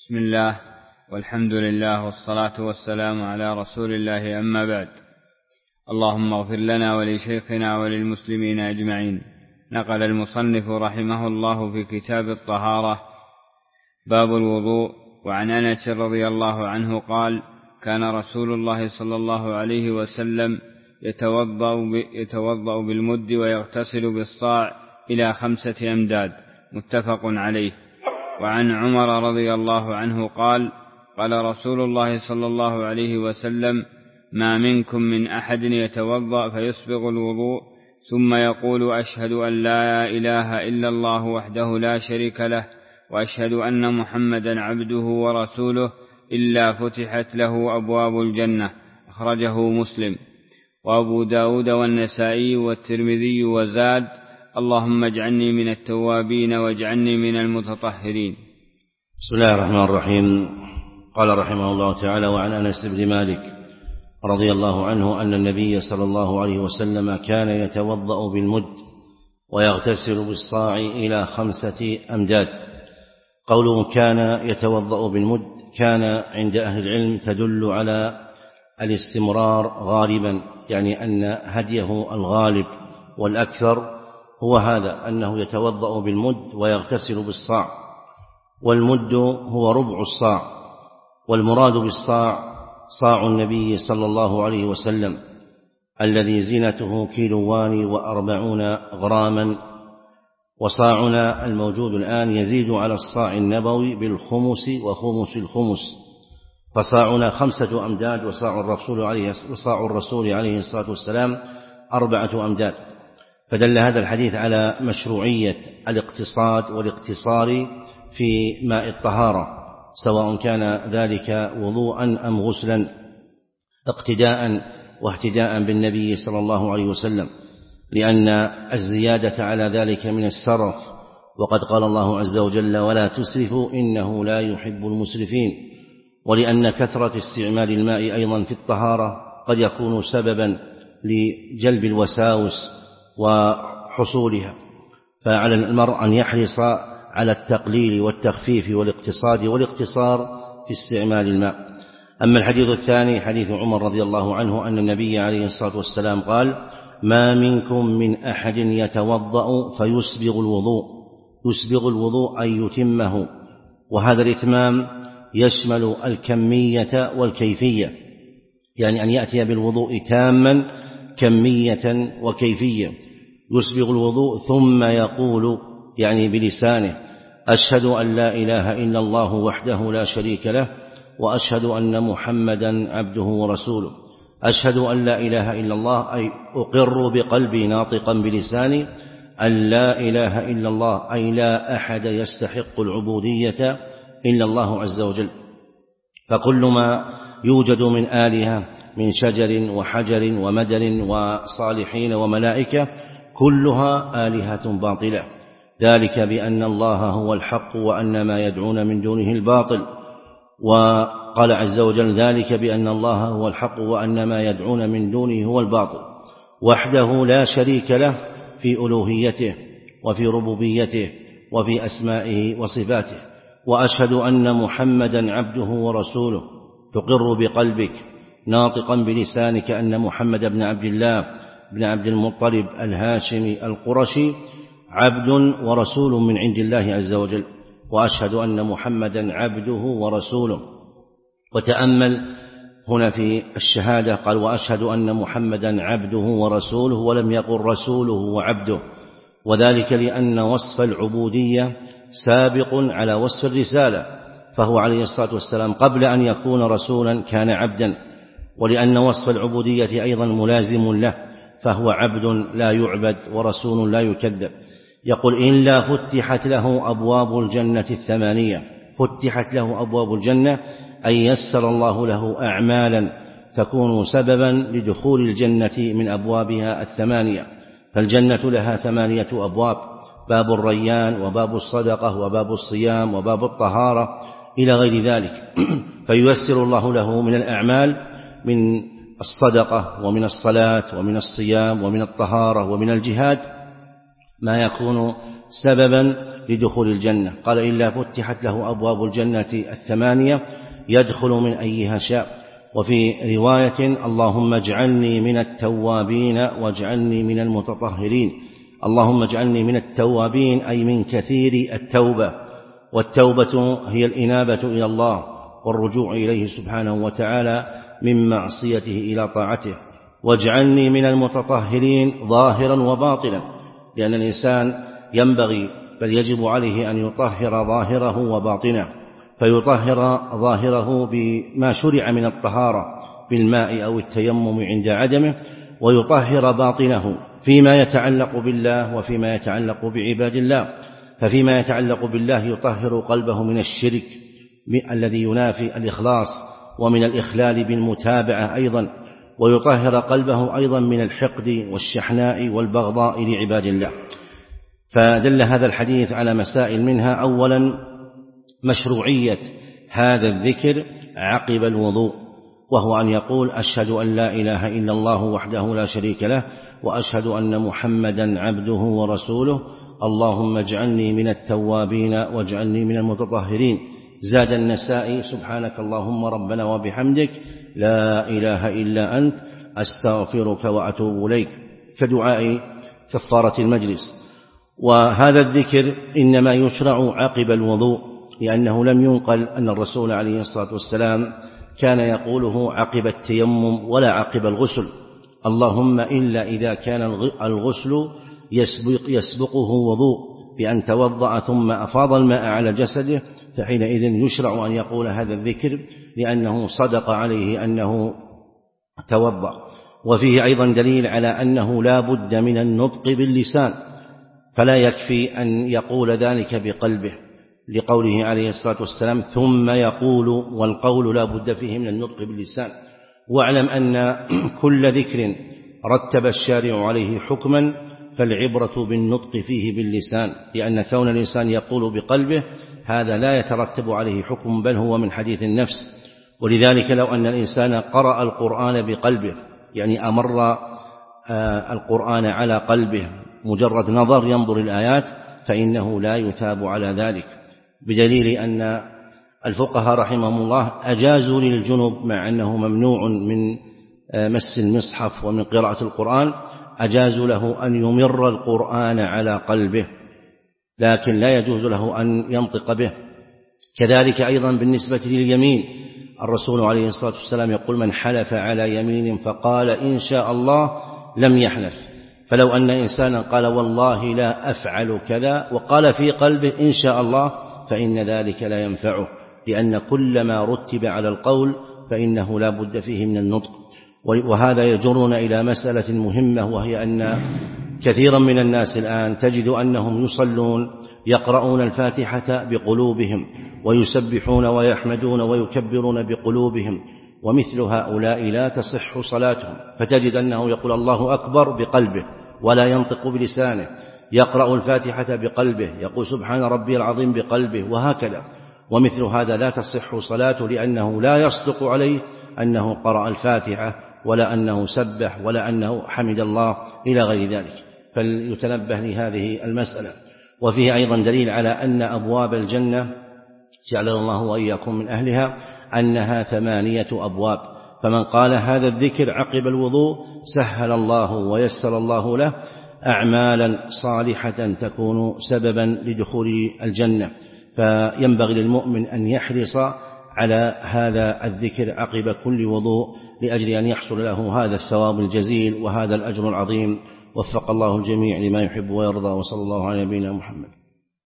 بسم الله والحمد لله والصلاة والسلام على رسول الله، أما بعد. اللهم اغفر لنا ولشيخنا وللمسلمين أجمعين. نقل المصنف رحمه الله في كتاب الطهارة باب الوضوء، وعن أنس رضي الله عنه قال: كان رسول الله صلى الله عليه وسلم يتوضأ بالمد ويغتسل بالصاع إلى 5 أمداد، متفق عليه. وعن عمر رضي الله عنه قال: قال رسول الله صلى الله عليه وسلم: ما منكم من أحد يتوضأ فيسبغ الوضوء ثم يقول: أشهد أن لا إله إلا الله وحده لا شريك له وأشهد أن محمدا عبده ورسوله إلا فتحت له أبواب الجنة. أخرجه مسلم وأبو داود والنسائي والترمذي، وزاد: اللهم اجعلني من التوابين واجعلني من المتطهرين. بسم الله الرحمن الرحيم. قال رحمه الله تعالى: وعن أنس بن مالك رضي الله عنه أن النبي صلى الله عليه وسلم كان يتوضأ بالمد ويغتسل بالصاع إلى 5 أمداد. قوله كان يتوضأ بالمد كان عند أهل العلم تدل على الاستمرار غالبا، يعني أن هديه الغالب والأكثر هو هذا، أنه يتوضأ بالمد ويغتسل بالصاع، والمد هو ربع الصاع، والمراد بالصاع صاع النبي صلى الله عليه وسلم الذي زينته 240 غراما، وصاعنا الموجود الآن يزيد على الصاع النبوي بالخمس وخمس الخمس، فصاعنا 5 أمداد، وصاع الرسول عليه الصلاة والسلام 4 أمداد. فدل هذا الحديث على مشروعية الاقتصاد والاقتصار في ماء الطهارة، سواء كان ذلك وضوءا أم غسلا، اقتداء واهتداء بالنبي صلى الله عليه وسلم، لأن الزيادة على ذلك من السرف، وقد قال الله عز وجل: ولا تسرفوا إنه لا يحب المسرفين. ولأن كثرة استعمال الماء أيضا في الطهارة قد يكون سببا لجلب الوساوس وحصولها، فعلى المرء أن يحرص على التقليل والتخفيف والاقتصاد والاقتصار في استعمال الماء. أما الحديث الثاني حديث عمر رضي الله عنه أن النبي عليه الصلاة والسلام قال: ما منكم من أحد يتوضأ فيسبغ الوضوء. يسبغ الوضوء أي يتمه، وهذا الإتمام يشمل الكمية والكيفية، يعني أن يأتي بالوضوء تاما كمية وكيفية. يسبغ الوضوء ثم يقول، يعني بلسانه: أشهد أن لا إله إلا الله وحده لا شريك له وأشهد أن محمدا عبده ورسوله. أشهد أن لا إله إلا الله أي أقر بقلبي ناطقا بلساني أن لا إله إلا الله، أي لا أحد يستحق العبودية إلا الله عز وجل. فكل ما يوجد من آلهة من شجر وحجر ومدر وصالحين وملائكة كلها آلهة باطلة، ذلك بأن الله هو الحق وأن ما يدعون من دونه الباطل. وقال عز وجل: ذلك بأن الله هو الحق وأن ما يدعون من دونه هو الباطل، وحده لا شريك له في ألوهيته وفي ربوبيته وفي أسمائه وصفاته. وأشهد أن محمدا عبده ورسوله، تقر بقلبك ناطقا بلسانك أن محمد بن عبد الله بن عبد المطلب الهاشمي القرشي عبد ورسول من عند الله عز وجل. وأشهد أن محمدا عبده ورسوله. وتأمل هنا في الشهادة قال: وأشهد أن محمدا عبده ورسوله، ولم يقل رسوله وعبده، وذلك لأن وصف العبودية سابق على وصف الرسالة، فهو عليه الصلاة والسلام قبل أن يكون رسولا كان عبدا، ولأن وصف العبودية أيضا ملازم له، فهو عبد لا يعبد ورسول لا يكذب. يقول: إلا فتحت له أبواب الجنة 8. فتحت له أبواب الجنة أي يسر الله له أعمالا تكون سببا لدخول الجنة من أبوابها 8. فالجنة لها 8 أبواب: باب الريان وباب الصدقة وباب الصيام وباب الطهارة إلى غير ذلك. فييسر الله له من الأعمال، من الصدقة ومن الصلاة ومن الصيام ومن الطهارة ومن الجهاد، ما يكون سببا لدخول الجنة. قال إلا فتحت له أبواب الجنة 8 يدخل من أيها شاء. وفي رواية اللهم اجعلني من التوابين واجعلني من المتطهرين. اللهم اجعلني من التوابين أي من كثير التوبة، والتوبة هي الإنابة إلى الله والرجوع إليه سبحانه وتعالى من معصيته إلى طاعته. واجعلني من المتطهرين ظاهرا وباطنا، لأن الإنسان ينبغي بل يجب عليه أن يطهر ظاهره وباطنه، فيطهر ظاهره بما شرع من الطهارة بالماء أو التيمم عند عدمه، ويطهر باطنه فيما يتعلق بالله وفيما يتعلق بعباد الله. ففيما يتعلق بالله يطهر قلبه من الشرك الذي ينافي الإخلاص، ومن الإخلال بالمتابعة أيضا، ويطهر قلبه أيضا من الحقد والشحناء والبغضاء لعباد الله. فدل هذا الحديث على مسائل، منها أولا مشروعية هذا الذكر عقب الوضوء، وهو أن يقول أشهد أن لا إله إلا الله وحده لا شريك له وأشهد أن محمدا عبده ورسوله اللهم اجعلني من التوابين واجعلني من المتطهرين. زاد النسائي سبحانك اللهم ربنا وبحمدك لا إله إلا أنت أستغفرك وأتوب إليك، كدعاء كفارة المجلس. وهذا الذكر إنما يشرع عقب الوضوء، لأنه لم ينقل أن الرسول عليه الصلاة والسلام كان يقوله عقب التيمم ولا عقب الغسل، اللهم إلا إذا كان الغسل يسبقه وضوء بأن توضأ ثم أفاض الماء على جسده، فحينئذ يشرع أن يقول هذا الذكر لأنه صدق عليه أنه توضأ. وفيه أيضا دليل على أنه لا بد من النطق باللسان، فلا يكفي أن يقول ذلك بقلبه، لقوله عليه الصلاة والسلام ثم يقول، والقول لا بد فيه من النطق باللسان. واعلم أن كل ذكر رتب الشارع عليه حكما فالعبرة بالنطق فيه باللسان، لأن كون الإنسان يقول بقلبه هذا لا يترتب عليه حكم، بل هو من حديث النفس. ولذلك لو أن الإنسان قرأ القرآن بقلبه، يعني أمر القرآن على قلبه مجرد نظر ينظر الآيات، فإنه لا يثاب على ذلك، بدليل أن الفقهاء رحمهم الله أجازوا للجنب مع أنه ممنوع من مس المصحف ومن قراءة القرآن، أجازوا له أن يمر القرآن على قلبه، لكن لا يجوز له أن ينطق به. كذلك أيضا بالنسبة لليمين، الرسول عليه الصلاة والسلام يقول من حلف على يمين فقال إن شاء الله لم يحلف. فلو أن إنسانا قال والله لا أفعل كذا وقال في قلبه إن شاء الله، فإن ذلك لا ينفعه، لأن كل ما رتب على القول فإنه لا بد فيه من النطق. وهذا يجرنا إلى مسألة مهمة، وهي أن كثيرا من الناس الآن تجد أنهم يصلون يقرؤون الفاتحة بقلوبهم ويسبحون ويحمدون ويكبرون بقلوبهم، ومثل هؤلاء لا تصح صلاتهم. فتجد أنه يقول الله أكبر بقلبه ولا ينطق بلسانه، يقرأ الفاتحة بقلبه، يقول سبحان ربي العظيم بقلبه، وهكذا. ومثل هذا لا تصح صلاته، لأنه لا يصدق عليه أنه قرأ الفاتحة ولا أنه سبح ولا أنه حمد الله إلى غير ذلك. فليتنبه لهذه المسألة. وفيه أيضا دليل على أن أبواب الجنة جعل الله وإياكم من أهلها أنها 8 أبواب، فمن قال هذا الذكر عقب الوضوء سهل الله ويسر الله له أعمالا صالحة تكون سببا لدخول الجنة. فينبغي للمؤمن أن يحرص على هذا الذكر عقب كل وضوء، لأجل أن يحصل له هذا الثواب الجزيل وهذا الأجر العظيم. وفق الله الجميع لما يحب ويرضى، وصلى الله على نبينا محمد.